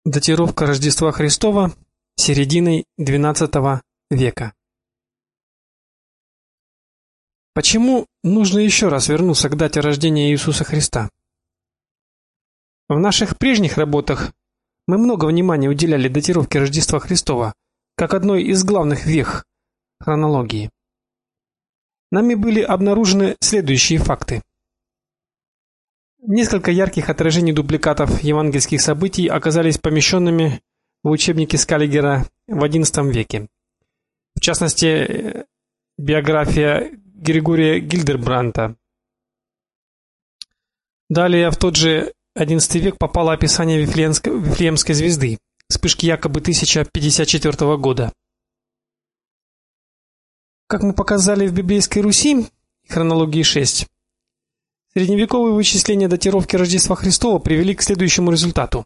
Датировка Рождества Христова серединой XII века. Почему нужно еще раз вернуться к дате рождения Иисуса Христа? В наших прежних работах мы много внимания уделяли датировке Рождества Христова как одной из главных вех хронологии. Нами были обнаружены следующие факты. Несколько ярких отражений дубликатов евангельских событий оказались помещенными в учебнике Скаллигера в XI веке. В частности, биография Григория Гильдербранта. Далее в тот же XI век попало описание Вифлеемской звезды, вспышки якобы 1054 года. Как мы показали в библейской Руси, хронологии 6, средневековые вычисления датировки Рождества Христова привели к следующему результату.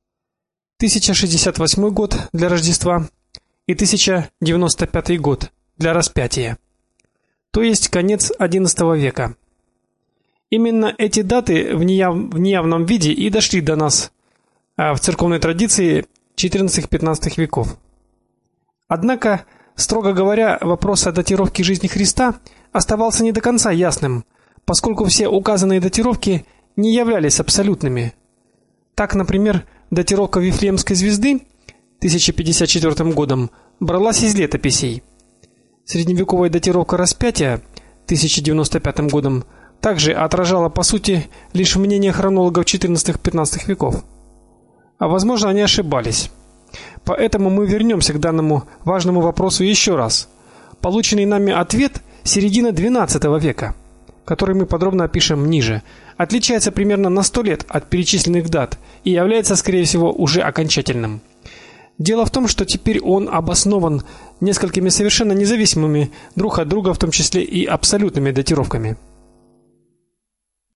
1068 год для Рождества и 1095 год для распятия. То есть конец XI века. Именно эти даты в неявном виде и дошли до нас в церковной традиции XIV-XV веков. Однако, строго говоря, вопрос о датировке жизни Христа оставался не до конца ясным, поскольку все указанные датировки не являлись абсолютными. Так, например, датировка Вифлеемской звезды 1054 годом бралась из летописей. Средневековая датировка распятия 1095 годом также отражала по сути лишь мнение хронологов XIV-XV веков. А возможно, они ошибались. Поэтому мы вернемся к данному важному вопросу еще раз. Полученный нами ответ середина XII века, который мы подробно опишем ниже, отличается примерно на 100 лет от перечисленных дат и является, скорее всего, уже окончательным. Дело в том, что теперь он обоснован несколькими совершенно независимыми друг от друга, в том числе и абсолютными датировками.